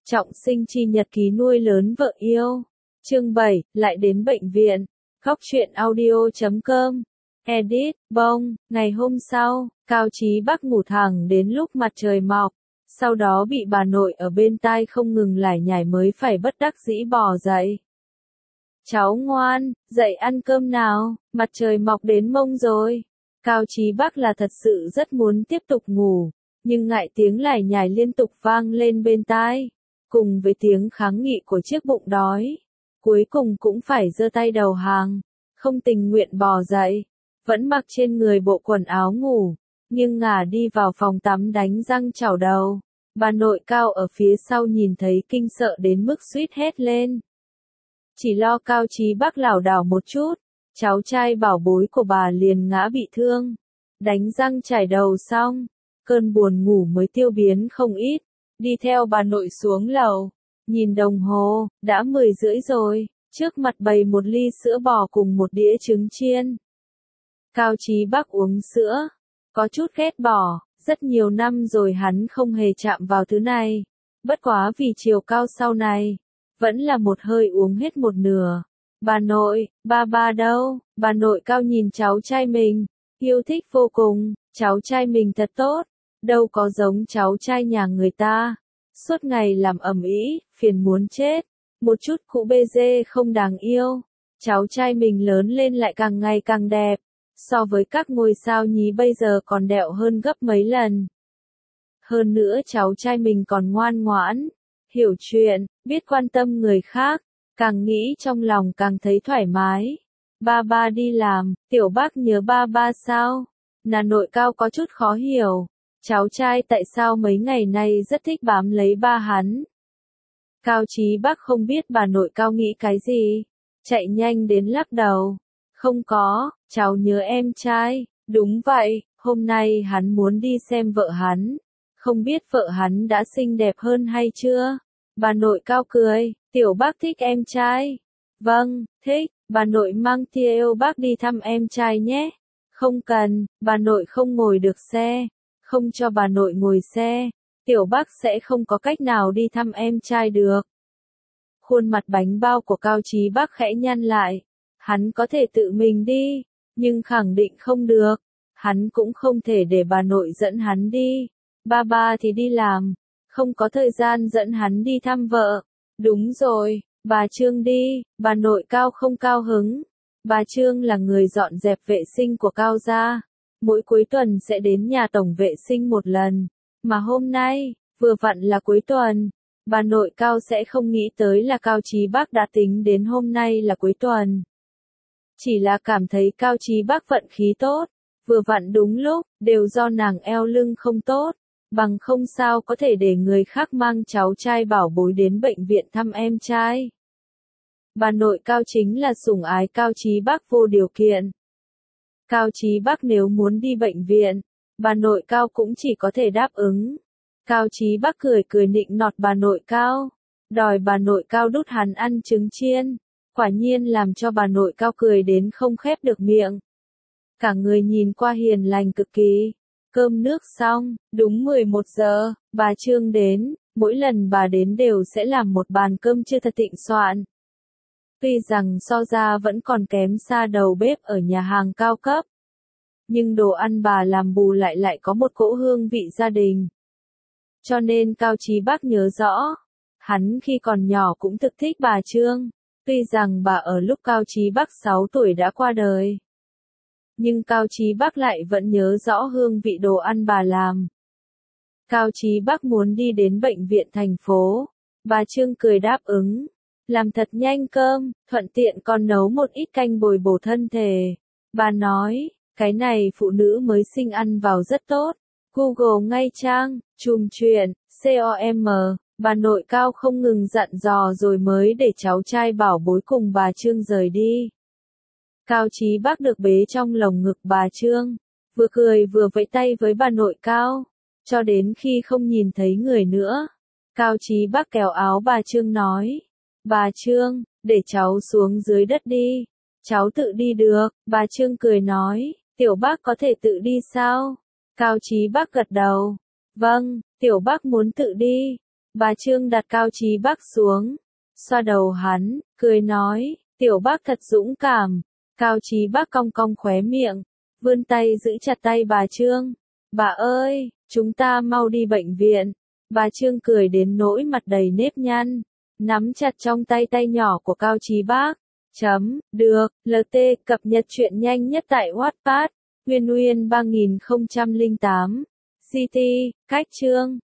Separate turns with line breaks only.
Trọng sinh chi nhật ký nuôi lớn vợ yêu. Chương 7, lại đến bệnh viện. Góc truyện audio.com. Edit, bông, ngày hôm sau, Cao Chí Bắc ngủ thẳng đến lúc mặt trời mọc. Sau đó bị bà nội ở bên tai không ngừng lải nhải mới phải bất đắc dĩ bò dậy. Cháu ngoan, dậy ăn cơm nào, mặt trời mọc đến mông rồi. Cao Chí Bắc là thật sự rất muốn tiếp tục ngủ, nhưng ngại tiếng lải nhải liên tục vang lên bên tai, cùng với tiếng kháng nghị của chiếc bụng đói. Cuối cùng cũng phải giơ tay đầu hàng, không tình nguyện bò dậy, vẫn mặc trên người bộ quần áo ngủ, nhưng ngả đi vào phòng tắm đánh răng chảo đầu. Bà nội Cao ở phía sau nhìn thấy kinh sợ đến mức suýt hét lên. Chỉ lo Cao Chí Bắc lảo đảo một chút, cháu trai bảo bối của bà liền ngã bị thương. Đánh răng chải đầu xong, cơn buồn ngủ mới tiêu biến không ít, đi theo bà nội xuống lầu, nhìn đồng hồ, đã 10:30 rồi, trước mặt bày một ly sữa bò cùng một đĩa trứng chiên. Cao Chí Bắc uống sữa, có chút ghét bỏ, rất nhiều năm rồi hắn không hề chạm vào thứ này, bất quá vì chiều cao sau này, vẫn là một hơi uống hết một nửa. Bà nội, ba đâu? Bà nội Cao nhìn cháu trai mình, yêu thích vô cùng, cháu trai mình thật tốt, đâu có giống cháu trai nhà người ta, suốt ngày làm ầm ĩ, phiền muốn chết, một chút cũ bê dê không đáng yêu. Cháu trai mình lớn lên lại càng ngày càng đẹp, so với các ngôi sao nhí bây giờ còn đẹo hơn gấp mấy lần. Hơn nữa cháu trai mình còn ngoan ngoãn, hiểu chuyện, biết quan tâm người khác, càng nghĩ trong lòng càng thấy thoải mái. Ba đi làm, Tiểu Bác nhớ ba sao? Bà nội Cao có chút khó hiểu, cháu trai tại sao mấy ngày nay rất thích bám lấy ba hắn. Cao Chí Bắc không biết bà nội Cao nghĩ cái gì, chạy nhanh đến lắc đầu. Không có, cháu nhớ em trai, đúng vậy, hôm nay hắn muốn đi xem vợ hắn, không biết vợ hắn đã xinh đẹp hơn hay chưa? Bà nội Cao cười, Tiểu Bác thích em trai. Vâng, thích, bà nội mang Tiểu Bác đi thăm em trai nhé. Không cần, bà nội không ngồi được xe, không cho bà nội ngồi xe, Tiểu Bác sẽ không có cách nào đi thăm em trai được. Khuôn mặt bánh bao của Cao Chí Bắc khẽ nhăn lại, hắn có thể tự mình đi, nhưng khẳng định không được, hắn cũng không thể để bà nội dẫn hắn đi. Ba thì đi làm, không có thời gian dẫn hắn đi thăm vợ. Đúng rồi, bà Trương đi, bà nội Cao không cao hứng. Bà Trương là người dọn dẹp vệ sinh của Cao gia, mỗi cuối tuần sẽ đến nhà tổng vệ sinh một lần, mà hôm nay, vừa vặn là cuối tuần, bà nội Cao sẽ không nghĩ tới là Cao Chí Bắc đã tính đến hôm nay là cuối tuần. Chỉ là cảm thấy Cao Chí Bắc vận khí tốt, vừa vặn đúng lúc, đều do nàng eo lưng không tốt, bằng không sao có thể để người khác mang cháu trai bảo bối đến bệnh viện thăm em trai. Bà nội Cao chính là sủng ái Cao Chí Bắc vô điều kiện. Cao Chí Bắc nếu muốn đi bệnh viện, bà nội Cao cũng chỉ có thể đáp ứng. Cao Chí Bắc cười nịnh nọt bà nội Cao, đòi bà nội Cao đút hắn ăn trứng chiên, quả nhiên làm cho bà nội Cao cười đến không khép được miệng. Cả người nhìn qua hiền lành cực kỳ. Cơm nước xong, đúng 11 giờ, bà Trương đến, mỗi lần bà đến đều sẽ làm một bàn cơm chưa thật thịnh soạn. Tuy rằng so ra vẫn còn kém xa đầu bếp ở nhà hàng cao cấp, nhưng đồ ăn bà làm bù lại có một cỗ hương vị gia đình. Cho nên Cao Chí Bắc nhớ rõ, hắn khi còn nhỏ cũng thực thích bà Trương, tuy rằng bà ở lúc Cao Chí Bắc 6 tuổi đã qua đời. Nhưng Cao Chí Bắc lại vẫn nhớ rõ hương vị đồ ăn bà làm. Cao Chí Bắc muốn đi đến bệnh viện thành phố, bà Trương cười đáp ứng. Làm thật nhanh cơm, thuận tiện còn nấu một ít canh bồi bổ thân thể. Bà nói, cái này phụ nữ mới sinh ăn vào rất tốt. Google ngay trang, chùm chuyện, com, bà nội Cao không ngừng dặn dò rồi mới để cháu trai bảo bối cùng bà Trương rời đi. Cao Chí Bắc được bế trong lồng ngực bà Trương, vừa cười vừa vẫy tay với bà nội Cao, cho đến khi không nhìn thấy người nữa. Cao Chí Bắc kéo áo bà Trương nói, bà Trương, để cháu xuống dưới đất đi, cháu tự đi được. Bà Trương cười nói, Tiểu Bác có thể tự đi sao? Cao Chí Bắc gật đầu, vâng, Tiểu Bác muốn tự đi. Bà Trương đặt Cao Chí Bắc xuống, xoa đầu hắn, cười nói, tiểu bác thật dũng cảm. Cao Chí Bắc cong cong khóe miệng, vươn tay giữ chặt tay bà Trương. Bà ơi, chúng ta mau đi bệnh viện. Bà Trương cười đến nỗi mặt đầy nếp nhăn, nắm chặt trong tay tay nhỏ của Cao Chí Bắc. Được, LT cập nhật truyện nhanh nhất tại Wattpad. Uyên Uyên 3008. CT, cách chương.